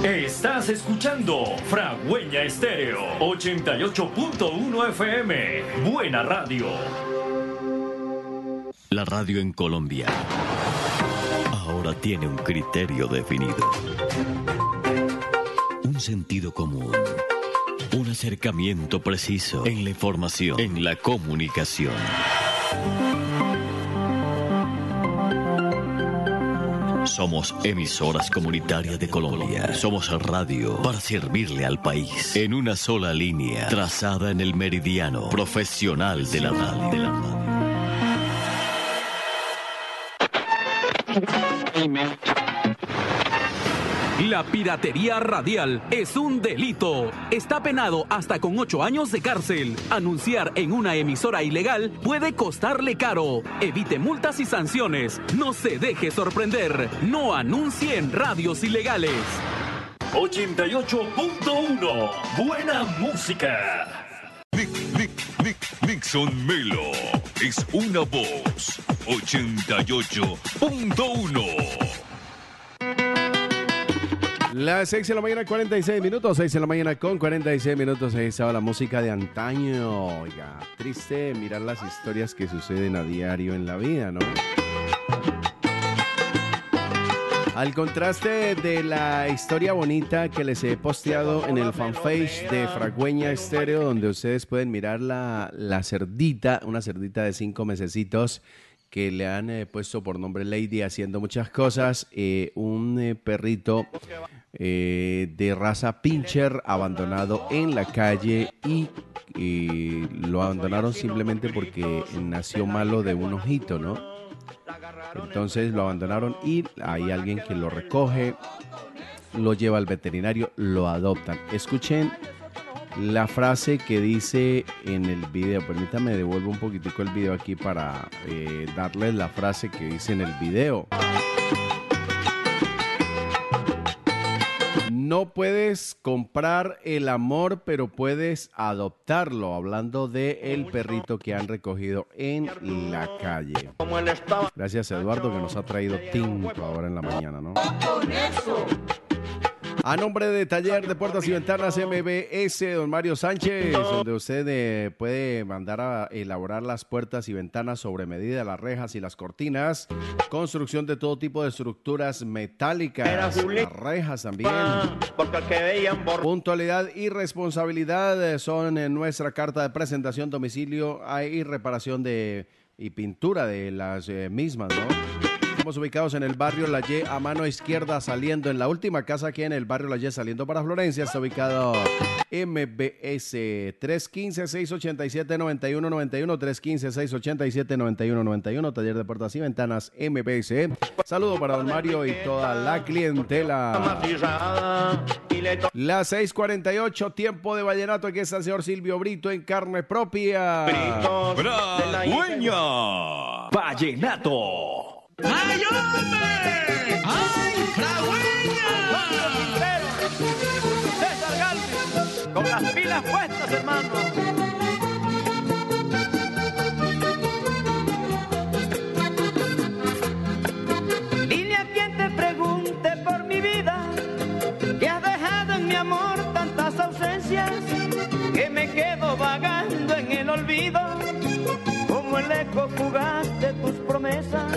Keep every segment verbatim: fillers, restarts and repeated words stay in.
Estás escuchando Fragüeña Estéreo ochenta y ocho punto uno F M. Buena radio. La radio en Colombia ahora tiene un criterio definido, un sentido común, un acercamiento preciso en la información, en la comunicación. Somos emisoras comunitarias de Colombia. Somos radio para servirle al país en una sola línea, trazada en el meridiano profesional de la radio. De la radio. La piratería radial es un delito. Está penado hasta con ocho años de cárcel. Anunciar en una emisora ilegal puede costarle caro. Evite multas y sanciones. No se deje sorprender. No anuncie en radios ilegales. ochenta y ocho punto uno. Buena música. Nick, Nick, Nick, Nixon Melo es una voz. ochenta y ocho punto uno. Las seis de la mañana, cuarenta y seis minutos. seis de la mañana con cuarenta y seis minutos. Ahí estaba la música de antaño. Oiga, triste mirar las historias que suceden a diario en la vida, ¿no? Al contraste de la historia bonita que les he posteado en el fanpage de Fragüeña Estéreo, donde ustedes pueden mirar la, la cerdita, una cerdita de cinco mesecitos, que le han eh, puesto por nombre Lady, haciendo muchas cosas, eh, un eh, perrito eh, de raza pincher abandonado en la calle y eh, lo abandonaron simplemente porque nació malo de un ojito, ¿no? Entonces lo abandonaron y hay alguien que lo recoge, lo lleva al veterinario, lo adoptan. Escuchen la frase que dice en el video. Permítame, devuelvo un poquitico el video aquí para eh, darles la frase que dice en el video. No puedes comprar el amor, pero puedes adoptarlo. Hablando de el perrito que han recogido en la calle. Gracias a Eduardo, que nos ha traído tinto ahora en la mañana, ¿no? A nombre de Taller de Puertas y Ventanas M B S, don Mario Sánchez, donde usted eh, puede mandar a elaborar las puertas y ventanas sobre medida, las rejas y las cortinas, construcción de todo tipo de estructuras metálicas, las rejas también. Puntualidad y responsabilidad son en nuestra carta de presentación, domicilio y reparación de y pintura de las eh, mismas, ¿no? Estamos ubicados en el barrio La Y, a mano izquierda, saliendo en la última casa aquí en el barrio La Y, saliendo para Florencia. Está ubicado M B S tres uno cinco, seis ocho siete, nueve uno nueve uno, tres uno cinco, seis ocho siete, nueve uno nueve uno, Taller de Puertas y Ventanas M B S. Saludo para don Mario y toda la clientela. Las seis cuarenta y ocho, tiempo de vallenato. Aquí está el señor Silvio Brito en carne propia. Fragüeña Vallenato. ¡Ay, hombre! ¡Ay, Fragüeña! César Galvez, con las pilas puestas, hermano. Dile a quien te pregunte por mi vida, que has dejado en mi amor tantas ausencias, que me quedo vagando en el olvido, como el eco fugaz de tus promesas.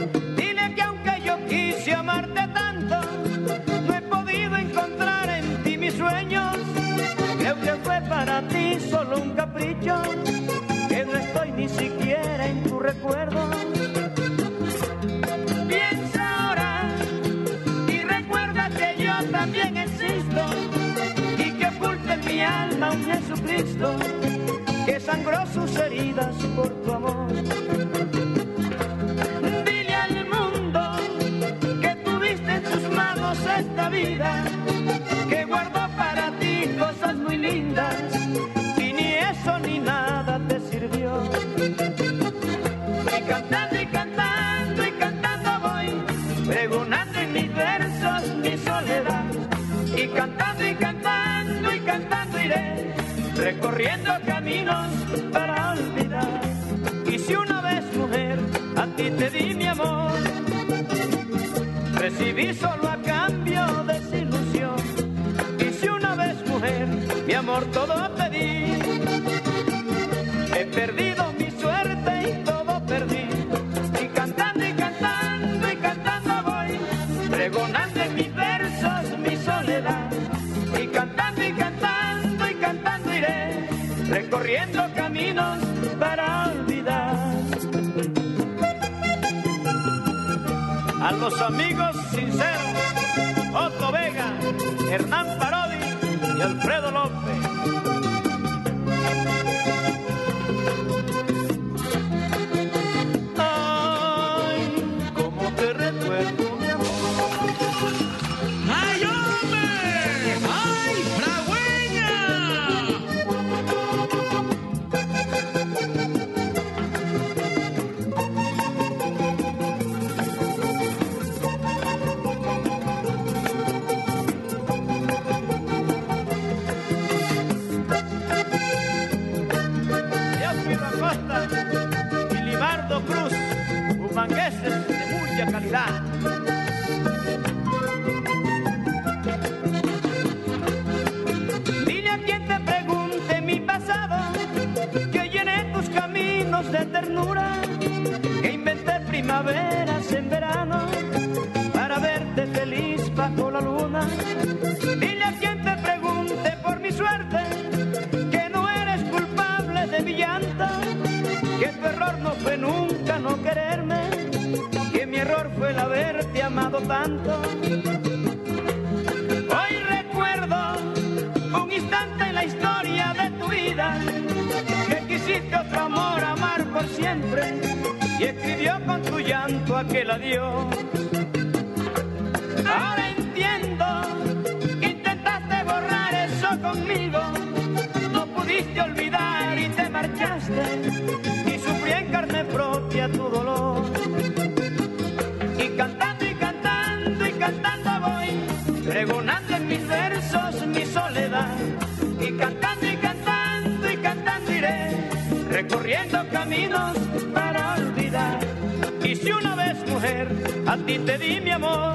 Quise amarte tanto, no he podido encontrar en ti mis sueños. Creo que fue para ti solo un capricho, que no estoy ni siquiera en tu recuerdo. Piensa ahora y recuerda que yo también existo, y que oculta en mi alma un Jesucristo que sangró sus heridas por tu amor. Esta vida que guardó para ti cosas muy lindas, y ni eso ni nada te sirvió. Y cantando y cantando y cantando voy, pregonando en mis versos mi soledad. Y cantando y cantando y cantando iré, recorriendo caminos para olvidar. Y si una vez, mujer, a ti te di mi amor, recibí solo a cambio desilusión. amor todo pedí. He perdido mi suerte y todo perdí. Y cantando y cantando y cantando voy, pregonando en mis versos mi soledad. Y cantando y cantando y cantando iré, recorriendo caminos para olvidar. A los amigos sinceros, Otto Vega, Hernán Parodi y Alfredo López. Ay, cómo te recuerdo, mi amor. ¡Ay, hombre! ¡Ay, fragüeña! Mangueses de mucha calidad. Dile a quien te pregunte mi pasado, que llené tus caminos de ternura, que inventé primaveras en verano para verte feliz bajo la luna. Dile a quien te pregunte por mi suerte, que no eres culpable de mi llanto, que tu error no fue nunca no quererme, que mi error fue el haberte amado tanto. Hoy recuerdo un instante en la historia de tu vida, que quisiste otro amor amar por siempre, y escribió con tu llanto aquel adiós. Ahora entiendo que intentaste borrar eso conmigo, no pudiste olvidar y te marchaste, en carne propia tu dolor. Y cantando y cantando y cantando voy, pregonando en mis versos mi soledad. Y cantando y cantando y cantando iré, recorriendo caminos para olvidar. Y si una vez, mujer, a ti te di mi amor,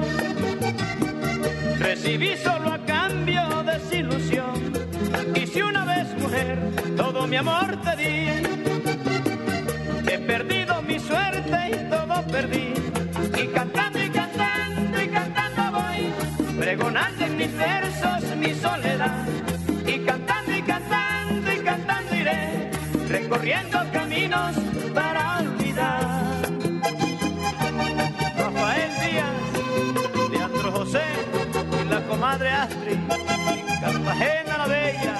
recibí solo a cambio desilusión. Y si una vez, mujer, todo mi amor te di, he perdido mi suerte y todo perdí. Y cantando y cantando y cantando voy, pregonando en mis versos mi soledad. Y cantando y cantando y cantando iré, recorriendo caminos para olvidar. Rafael Díaz, Leandro José y la comadre Astrid, en Cartagena la Bella.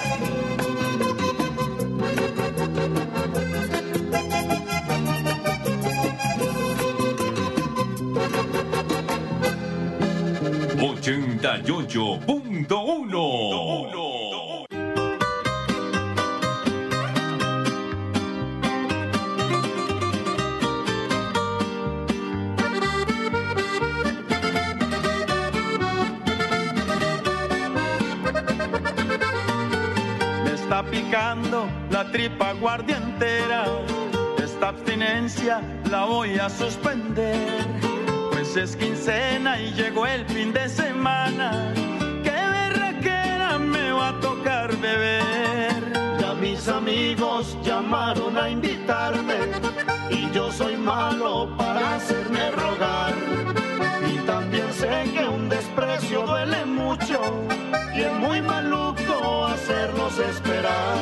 ochenta y ocho punto uno. Me está picando la tripa guardia entera, esta abstinencia la voy a suspender. Pues es quincena y llegó el fin de semana, qué berraquera me va a tocar beber. Ya mis amigos llamaron a invitarme y yo soy malo para hacerme rogar. Y también sé que un desprecio duele mucho y es muy maluco hacernos esperar.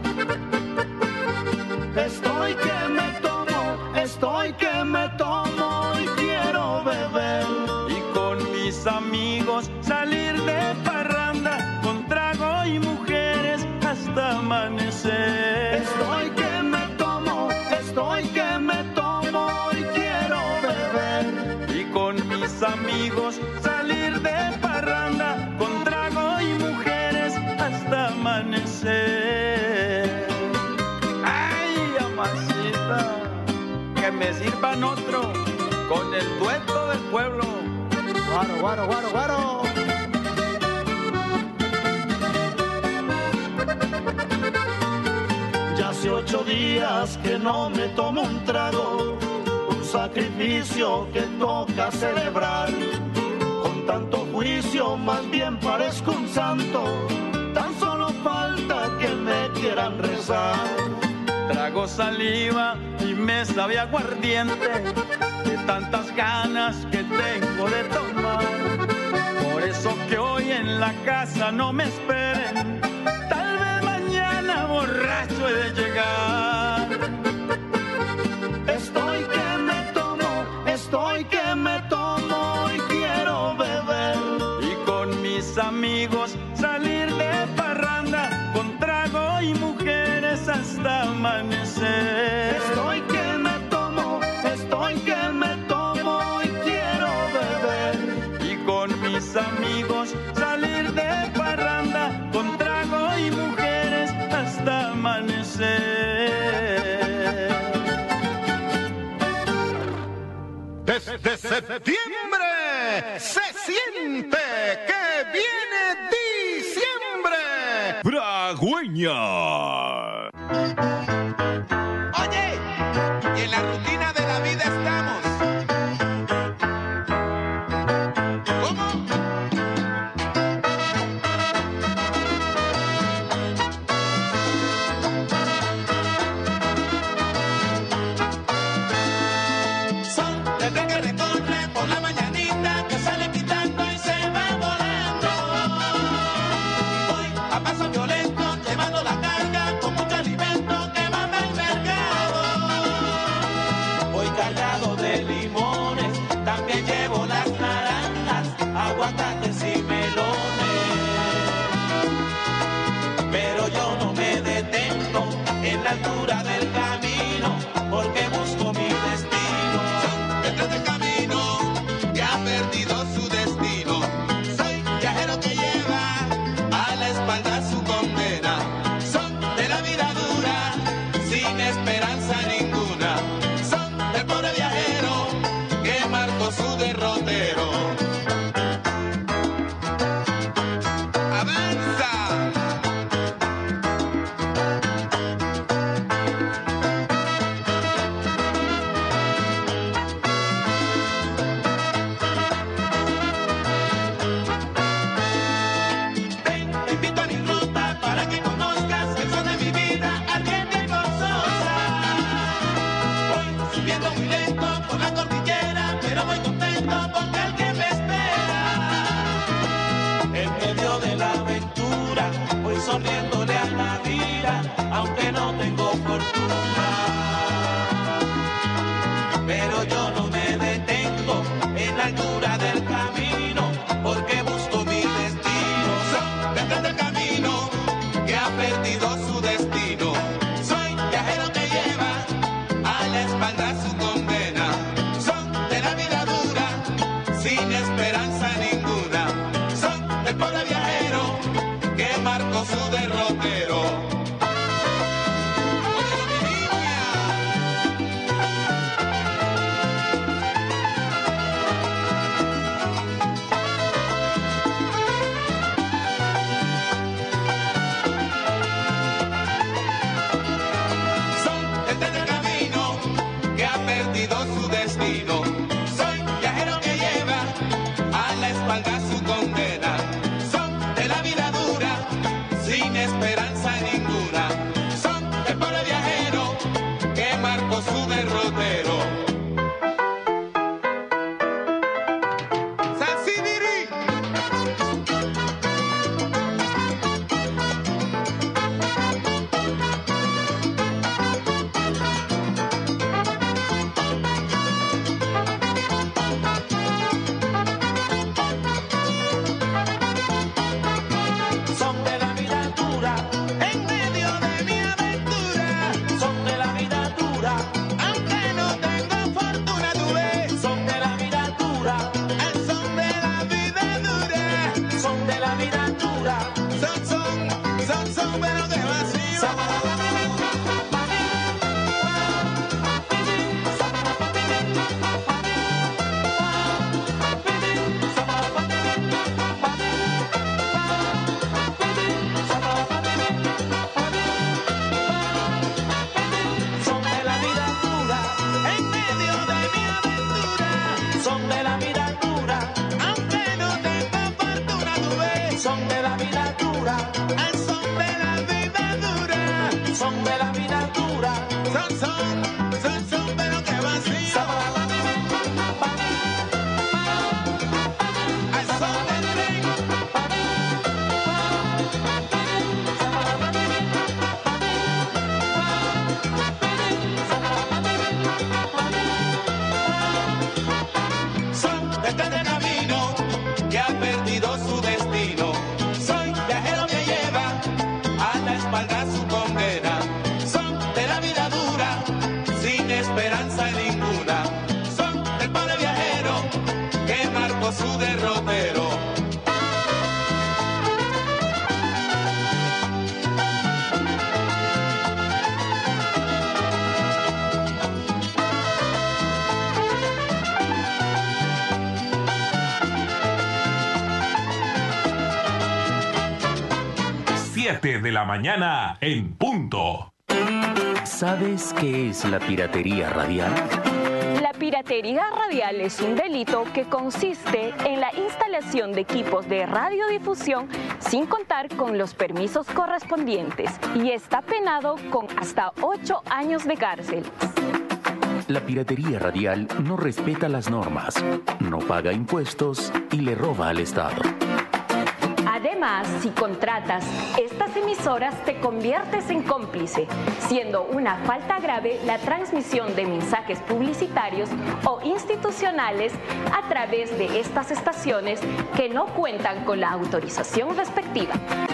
Estoy que me tomo, estoy que me tomo y quiero beber. Y con mis amigos salir de parranda, con trago y mujeres hasta amanecer. Estoy que me tomo, estoy que me tomo y quiero beber. Y con mis amigos salir de parranda, con trago y mujeres hasta amanecer. Que me sirvan otro con el dueto del pueblo. Guaro, guaro, guaro, guaro. Ya hace ocho días que no me tomo un trago, un sacrificio que toca celebrar. Con tanto juicio más bien parezco un santo, tan solo falta gozar. Trago saliva y me sabe aguardiente de tantas ganas que tengo de tomar. Por eso que hoy en la casa no me esperen, tal vez mañana borracho he de llegar. Estoy que me tomo, estoy que me tomo y quiero beber. Y con mis amigos salir de parranda con trago y mujeres hasta amanecer. Estoy que me tomo, estoy que me tomo y quiero beber. Y con mis amigos salir de parranda con trago y mujeres hasta amanecer. Desde septiembre se siente que viene diciembre. Fragüeña. Oye, y en la rutina de la vida estamos. ¿Cómo? Son del tren que recorre por la mañanita, que sale quitando y se va volando. Voy a paso violento, llevando la carga con mucho alimento que manda el mercado. Voy cargado de limones, también llevo las naranjas, aguacates y melones. Pero yo no me detengo en la altura del camino, porque busco mi destino. Detrás del camino que ha perdido su destino. Soy viajero que lleva a la espalda su condena. Son de la vida dura, sin esperanza ninguna. Son del pobre viajero que marcó su derrotero. ¡Avanza! Ven, te invito a mi ruta para que conozcas el son de mi vida ardiente y gozosa. Voy subiendo muy lento por la cordillera, pero voy contento porque el que me espera. En medio de la aventura voy sonriéndole a la vida, aunque no tengo fortuna. Pero yo no me detengo en la altura del camino, porque busco mi destino. Son detrás del camino que ha perdido su destino. Soy viajero que lleva a la espalda su condena. Son de la vida dura, sin esperanza ninguna. Son del pobre viajero que marcó su derrotero. Óyelo, mi niña. Son detrás del camino que ha perdido su destino. Soy viajero que lleva a la espalda su condena. Son de la vida dura, sin esperanza ninguna. Son el pobre viajero que marcó su derrotero. San Sidiri. Son de la vida dura, en medio de mi aventura. Son de la vida dura, Aunque no tengo fortuna, tú ves. son de la vida dura, El son de la vida dura. son de la vida dura. Son, son, son, son, pero que vacío. Son de la vida dura, En medio de mi aventura. son de la vida dura, Aunque no tengo fortuna, tú ves. son de la vida dura, El son de la vida dura. son de la vida dura. Son, son, son, son, pero que vacío. Al son del tren. Son de este camino que ha perdido su destino. Soy viajero que lleva a la espalda su condena. Son de la vida dura, sin esperanza ninguna. Son del pobre viajero que marcó su derrotero. siete de la mañana en punto. ¿Sabes qué es la piratería radial? La piratería radial es un delito que consiste en la instalación de equipos de radiodifusión sin contar con los permisos correspondientes y está penado con hasta ocho años de cárcel. La piratería radial no respeta las normas, no paga impuestos y le roba al Estado. Además, si contratas estas emisoras, te conviertes en cómplice, siendo una falta grave la transmisión de mensajes publicitarios o institucionales a través de estas estaciones que no cuentan con la autorización respectiva.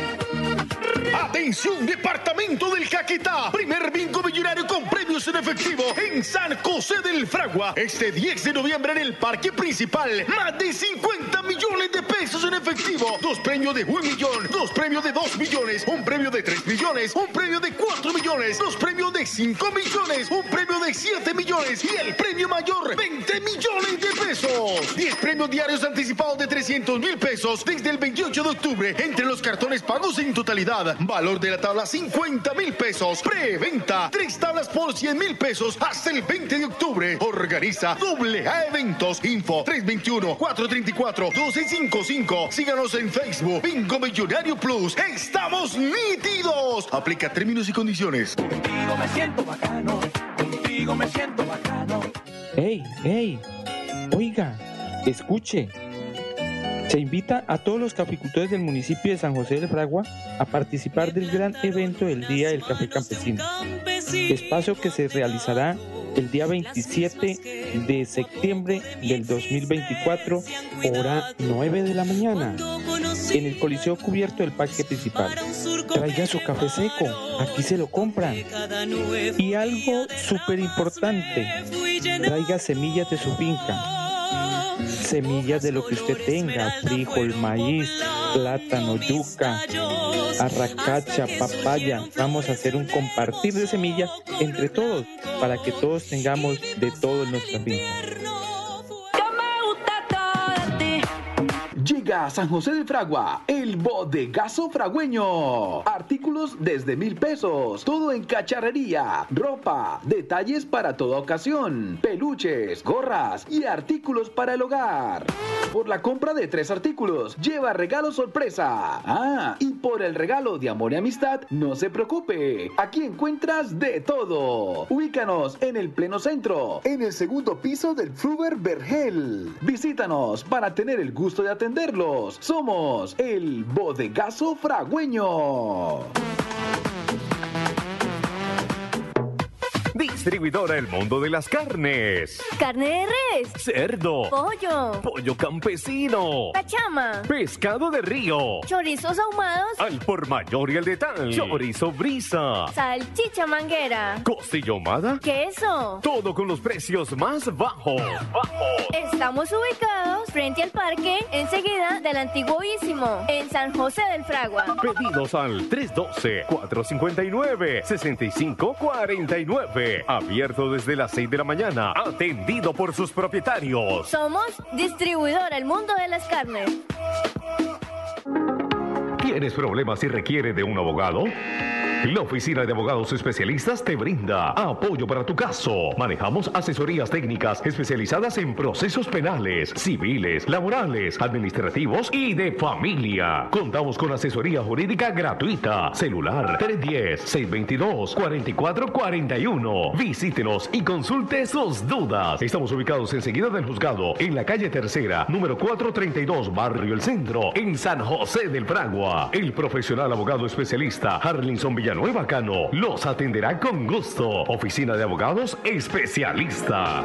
Atención, departamento del Caquetá. Primer bingo millonario con premios en efectivo en San José del Fragua. Este diez de noviembre en el parque principal. Más de cincuenta millones de pesos en efectivo. Dos premios de un millón, dos premios de dos millones, un premio de tres millones, un premio de cuatro millones, dos premios de cinco millones, un premio de siete millones y el premio mayor, veinte millones de pesos. diez premios diarios anticipados de trescientos mil pesos desde el veintiocho de octubre entre los cartones pagos en totalidad. Valor de la tabla cincuenta mil pesos. Preventa. Tres tablas por cien mil pesos hasta el veinte de octubre. Organiza Doble A Eventos. Info tres dos uno, cuatro tres cuatro, uno dos cinco cinco. Síganos en Facebook. Bingo Millonario Plus. ¡Estamos nítidos! Aplica términos y condiciones. Contigo me siento bacano. Contigo me siento bacano. ¡Ey, ey! Oiga, escuche. Se invita a todos los caficultores del municipio de San José del Fragua a participar del gran evento del Día del Café Campesino, espacio que se realizará el día veintisiete de septiembre del dos mil veinticuatro, hora nueve de la mañana, en el Coliseo Cubierto del Parque Principal. Traiga su café seco, aquí se lo compran. Y algo súper importante, traiga semillas de su finca. Semillas de lo que usted tenga, frijol, maíz, plátano, yuca, arracacha, papaya. Vamos a hacer un compartir de semillas entre todos para que todos tengamos de todo en nuestra finca. Llega a San José de Fragua, el bodegazo fragüeño. Artículos desde mil pesos, todo en cacharrería, ropa, detalles para toda ocasión, peluches, gorras y artículos para el hogar. Por la compra de tres artículos, lleva regalo sorpresa. Ah, y por el regalo de amor y amistad, no se preocupe, aquí encuentras de todo. Ubícanos en el pleno centro, en el segundo piso del Fruber Vergel. Visítanos para tener el gusto de atenderlos. Somos el bodegazo fragüeño. Distribuidora El Mundo de las Carnes. Carne de res. Cerdo. Pollo. Pollo campesino. Cachama. Pescado de río. Chorizos ahumados. Al por mayor y al detalle. Chorizo brisa. Salchicha manguera. Costilla ahumada. Queso. Todo con los precios más bajos. Bajos. Estamos ubicados frente al parque, enseguida del antiguo Istmo, en San José del Fragua. Pedidos al tres uno dos, cuatro cinco nueve, seis cinco cuatro nueve. Abierto desde las seis de la mañana. Atendido por sus propietarios. Somos Distribuidora El Mundo de las Carnes. ¿Tienes problemas y requiere de un abogado? La oficina de abogados especialistas te brinda apoyo para tu caso. Manejamos asesorías técnicas especializadas en procesos penales, civiles, laborales, administrativos y de familia. Contamos con asesoría jurídica gratuita. Celular tres uno cero, seis dos dos, cuatro cuatro cuatro uno. Visítenos y consulte sus dudas. Estamos ubicados enseguida del juzgado, en la calle Tercera, número cuatrocientos treinta y dos, Barrio El Centro, en San José del Fragua. El profesional abogado especialista Harlinson Villanueva Cano los atenderá con gusto. Oficina de abogados especialista.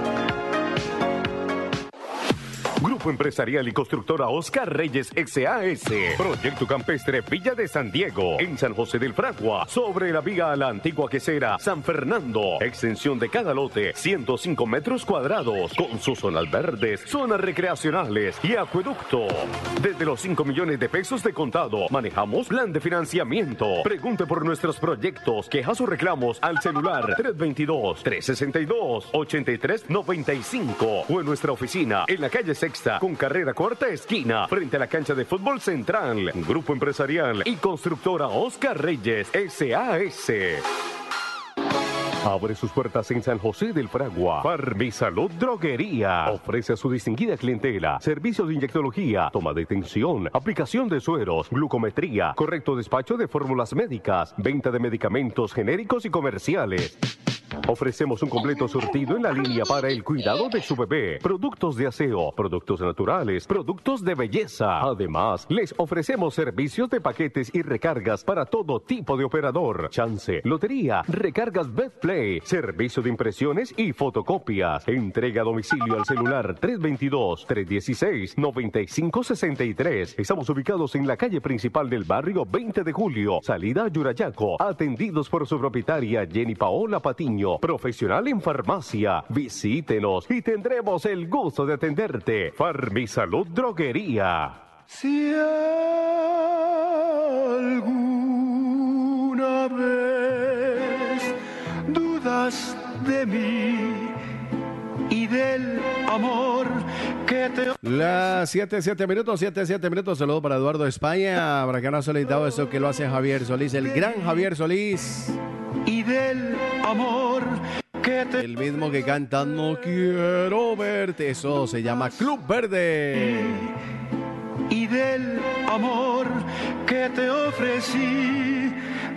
Grupo Empresarial y Constructora Oscar Reyes S A S. Proyecto Campestre Villa de San Diego, en San José del Fragua, sobre la vía a la antigua quesera San Fernando. Extensión de cada lote, ciento cinco metros cuadrados, con sus zonas verdes, zonas recreacionales y acueducto. Desde los cinco millones de pesos de contado, manejamos plan de financiamiento. Pregunte por nuestros proyectos, quejas o reclamos al celular tres dos dos, tres seis dos, ocho tres nueve cinco o en nuestra oficina en la calle Sexta, con carrera cuarta esquina, frente a la cancha de fútbol central. Grupo Empresarial y Constructora Oscar Reyes S A S. Abre sus puertas en San José del Fragua. Farmisalud Droguería. Ofrece a su distinguida clientela servicios de inyectología, toma de tensión, aplicación de sueros, glucometría, correcto despacho de fórmulas médicas, venta de medicamentos genéricos y comerciales. Ofrecemos un completo surtido en la línea para el cuidado de su bebé, productos de aseo, productos naturales, productos de belleza. Además, les ofrecemos servicios de paquetes y recargas para todo tipo de operador, chance, lotería, recargas Betplay, servicio de impresiones y fotocopias. Entrega a domicilio al celular tres dos dos, tres uno seis, nueve cinco seis tres. Estamos ubicados en la calle principal del barrio veinte de julio, salida a Yurayaco, atendidos por su propietaria Jenny Paola Patiño. Profesional en farmacia. Visítenos y tendremos el gusto de atenderte. Farmisalud Droguería. Si alguna vez dudas de mí y del amor que te... Las siete, siete minutos, siete, siete minutos. Saludo para Eduardo España. Para que no ha solicitado eso que lo hace Javier Solís, el gran Javier Solís. Y del amor que te... El mismo que canta No quiero verte. Eso se llama Club Verde. Y del amor que te ofrecí,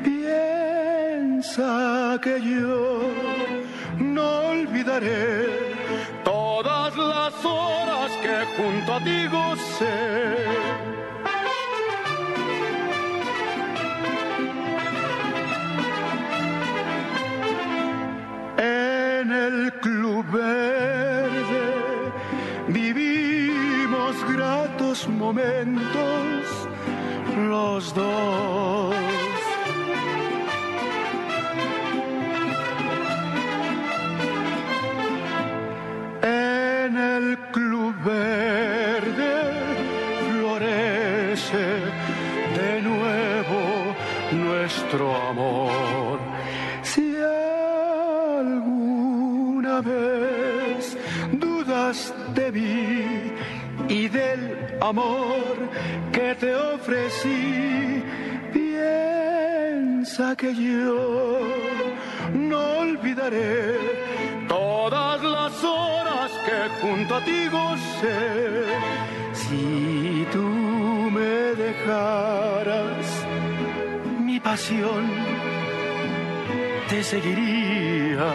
piensa que yo no olvidaré todas las horas que junto a ti gocé. En el Club Verde vivimos gratos momentos los dos. En el Club Verde florece de nuevo nuestro amor. Si alguna vez dudas de mí y del amor que te ofrecí, piensa que yo no olvidaré todas las horas que junto a ti gocé. Si tú me dejaras, mi pasión te seguiría.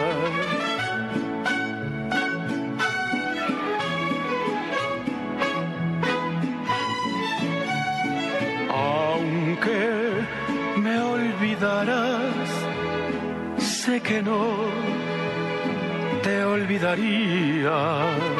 Aunque me olvidarás, sé que no te olvidaría.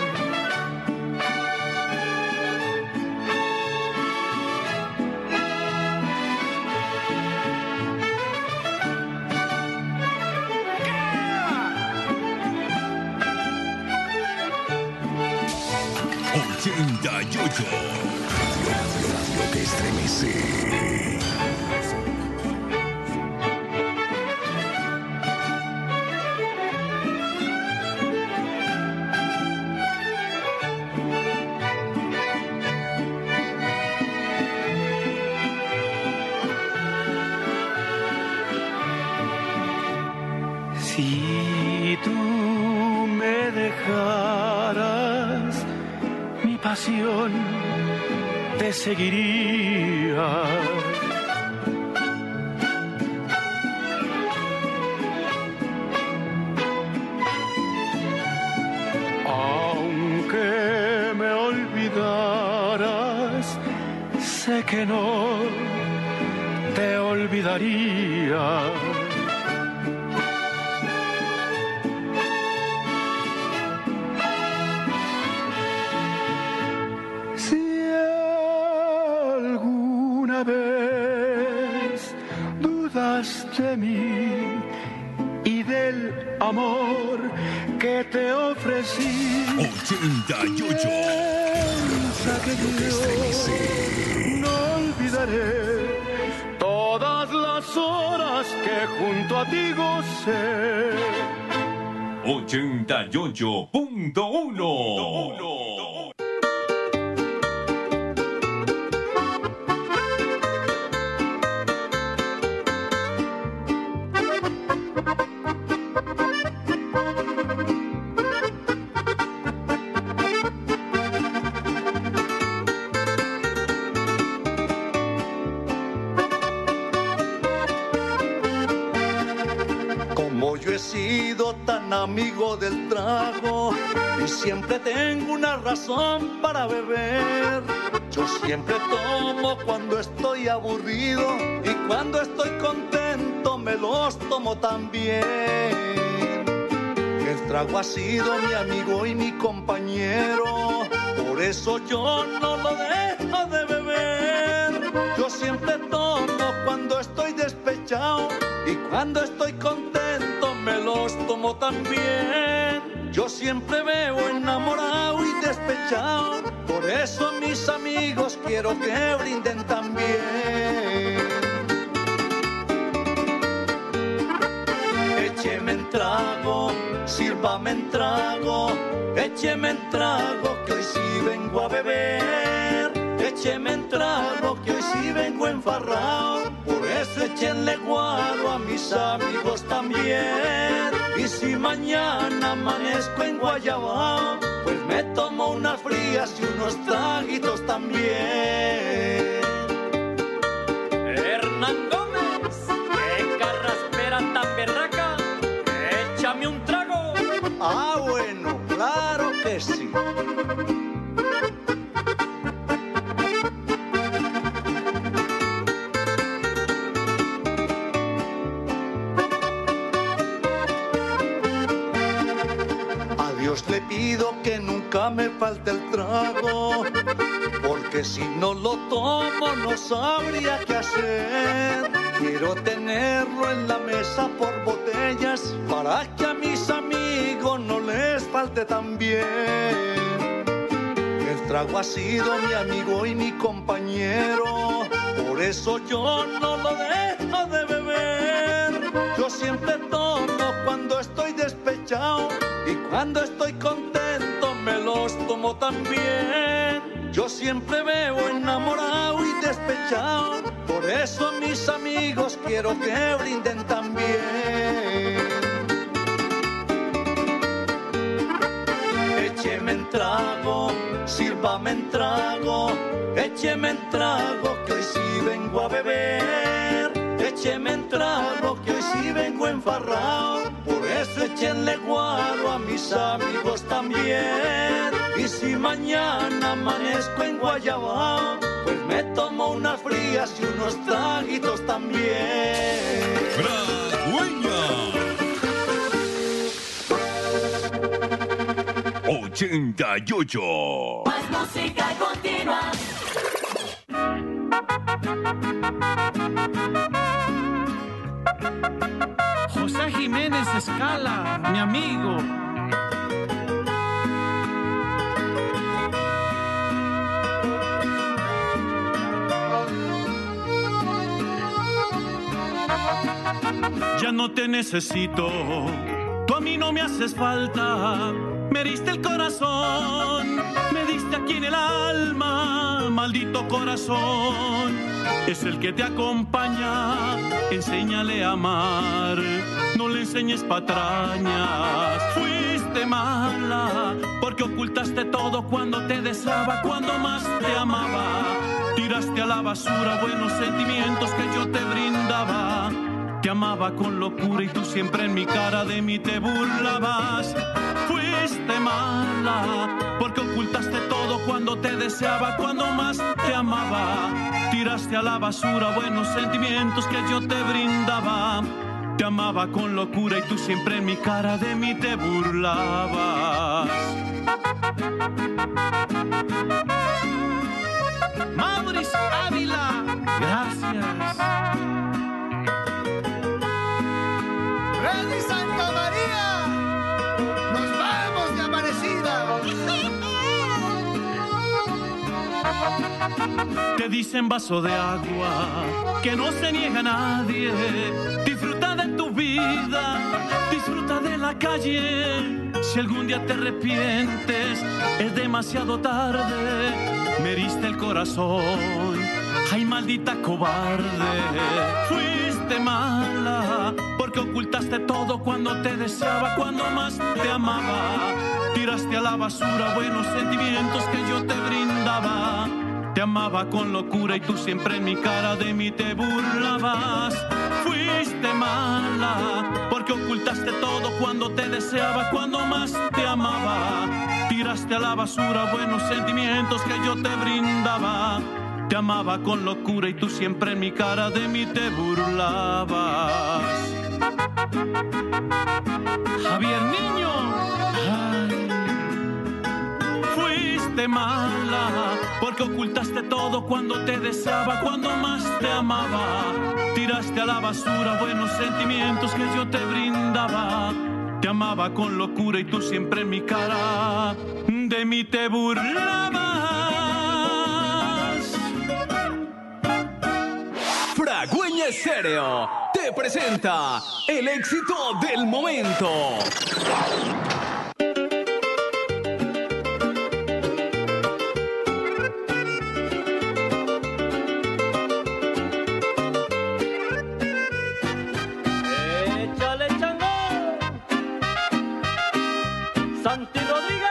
ochenta y ocho. Radio, radio que estremece. pasión te seguiría. Aunque me olvidaras, sé que no te olvidaría. De mí y del amor que te ofrecí. ochenta y ocho. Piensa que yo no olvidaré todas las horas que junto a ti gocé. ochenta y ocho punto uno. Amigo del trago y siempre tengo una razón para beber. Yo siempre tomo cuando estoy aburrido y cuando estoy contento me los tomo también. El trago ha sido mi amigo y mi compañero, por eso yo no lo dejo de beber. Yo siempre tomo cuando estoy despechado y cuando estoy contento me los tomo también. Yo siempre bebo enamorado y despechado, por eso mis amigos quiero que brinden también. Écheme en trago, sírvame en trago, écheme en trago que hoy sí vengo a beber. Écheme en trago que hoy sí vengo enfarrado, por eso échenle guaro a mis amigos también. Y si mañana amanezco en Guayabao, pues me tomo unas frías y unos traguitos también. Hernán Gómez, qué carraspera tan berraca, échame un trago. Ah, bueno, claro que sí. Le pido que nunca me falte el trago, porque si no lo tomo no sabría qué hacer. Quiero tenerlo en la mesa por botellas, para que a mis amigos no les falte también. El trago ha sido mi amigo y mi compañero, por eso yo no lo dejo de beber. Yo siempre tomo cuando estoy despechado y cuando estoy contento me los tomo también. Yo siempre bebo enamorado y despechado, por eso mis amigos quiero que brinden también. Écheme en trago, sírvame en trago, écheme en trago que hoy sí vengo a beber. Écheme en trago que hoy sí vengo enfarrado, por eso échenle guaro a mis amigos también. Y si mañana amanezco en Guayabao, pues me tomo unas frías y unos traguitos también. ¡Fragüeña! ochenta y ocho. Más música continua. José Jiménez Escala, mi amigo. Ya no te necesito, tú a mí no me haces falta. Me diste el corazón, me diste aquí en el alma, maldito corazón. Es el que te acompaña, enséñale a amar, no le enseñes patrañas. Fuiste Fuiste mala, porque ocultaste todo cuando te deseaba, cuando más te amaba. Tiraste a la basura buenos sentimientos que yo te brindaba. Te amaba con locura y tú siempre en mi cara de mí te burlabas. Fuiste mala, porque ocultaste todo cuando te deseaba, cuando más te amaba. Tiraste a la basura buenos sentimientos que yo te brindaba. Te amaba con locura y tú siempre en mi cara de mí te burlabas. Mauricio Ávila, gracias. ¡Freddy Santa María! ¡Nos vamos de Amanecida! Te dicen vaso de agua, que no se niega a nadie. Disfruta de tu vida, disfruta de la calle. Si algún día te arrepientes, es demasiado tarde. Me heriste el corazón, ay maldita cobarde. Fuiste mala, porque ocultaste todo cuando te deseaba, cuando más te amaba. Tiraste a la basura buenos sentimientos que yo te brindaba. Te amaba con locura y tú siempre en mi cara de mí te burlabas. Fuiste mala, porque ocultaste todo cuando te deseaba, cuando más te amaba. Tiraste a la basura buenos sentimientos que yo te brindaba. Te amaba con locura y tú siempre en mi cara de mí te burlabas. Javier Niño, ay, fuiste mala, porque ocultaste todo cuando te deseaba, cuando más te amaba. Tiraste a la basura buenos sentimientos que yo te brindaba. Te amaba con locura y tú siempre en mi cara de mí te burlabas. Fragüeña Estéreo te presenta el éxito del momento. Échale chango, Santi Rodríguez.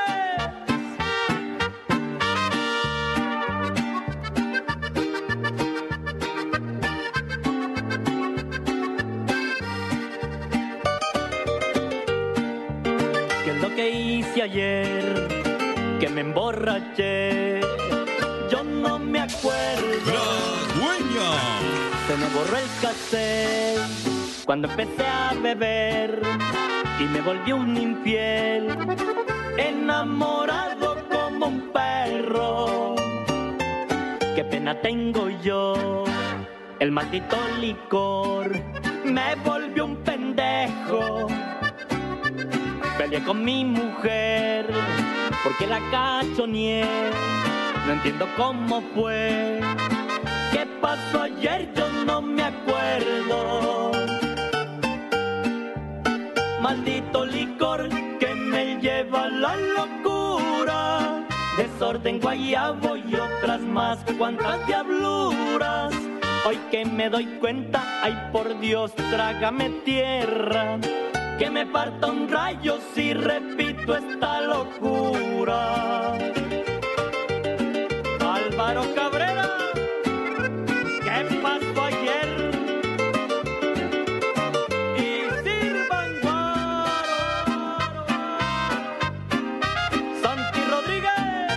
¿Qué es lo que hice ayer? Que me emborraché. Yo no me acuerdo. Fragüeña. Se me borró el cassette cuando empecé a beber y me volví un infiel, enamorado como un perro. Qué pena tengo yo, el maldito licor me volvió un pendejo. Peleé con mi mujer porque la cachoneé, no entiendo cómo fue. ¿Qué pasó ayer? Yo no me acuerdo. Maldito licor que me lleva a la locura. Desorden, guayabo y otras más, cuantas diabluras. Hoy que me doy cuenta, ay por Dios, trágame tierra. Que me parta un rayo si repito esta locura. Álvaro Cabrera, ¿qué pasó ayer? Y sirvan guaro, Santi Rodríguez.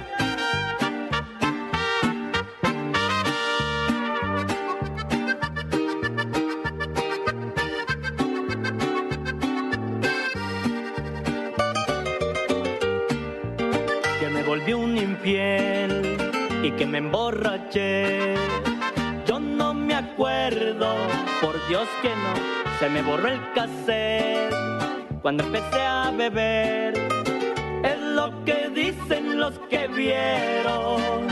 Que me volví un infiel y que me emborraché. Yo no me acuerdo, por Dios que no, se me borró el cassette cuando empecé a beber. Es lo que dicen los que vieron.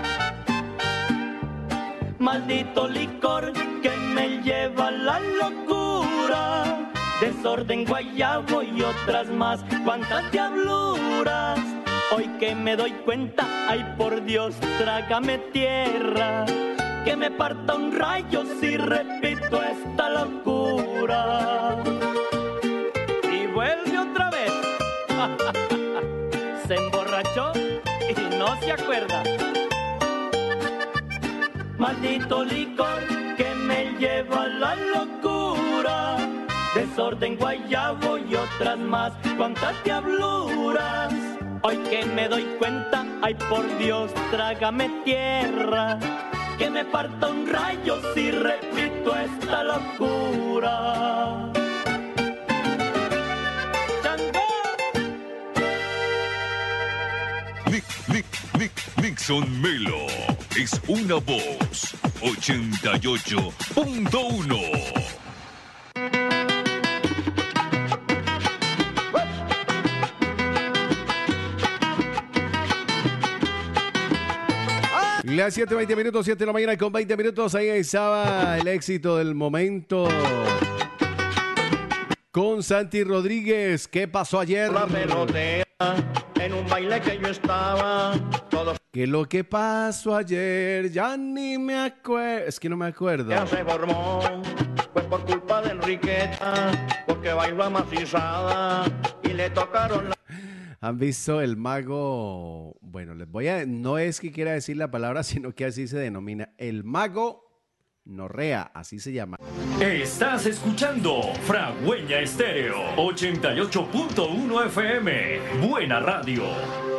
Maldito licor que me lleva a la locura. Desorden, guayabo y otras más, cuantas diabluras. Hoy que me doy cuenta, ay por Dios, trágame tierra. Que me parta un rayo si repito esta locura. Y vuelve otra vez. se acuerda. Maldito licor que me lleva a la locura, desorden guayabo y otras más, cuantas diabluras. Hoy que me doy cuenta, ay por Dios, trágame tierra, que me parta un rayo si repito esta locura. Nick, Nick, Nick, Nixon Melo es una voz. ochenta y ocho punto uno. Las siete veinte minutos, siete de la mañana con veinte minutos. Ahí estaba el éxito del momento con Santi Rodríguez. ¿Qué pasó ayer? La melodea en un baile que yo estaba. Todo ¿Qué lo que pasó ayer? Ya ni me acuerdo. Es que no me acuerdo. ya se formó. Fue por culpa de Enriqueta, porque bailó amacizada y le tocaron la... ¿Han visto el mago? Bueno, les voy a... No es que quiera decir la palabra, sino que así se denomina. El mago Norrea, así se llama. Estás escuchando Fragüeña Estéreo ochenta y ocho punto uno F M. Buena radio.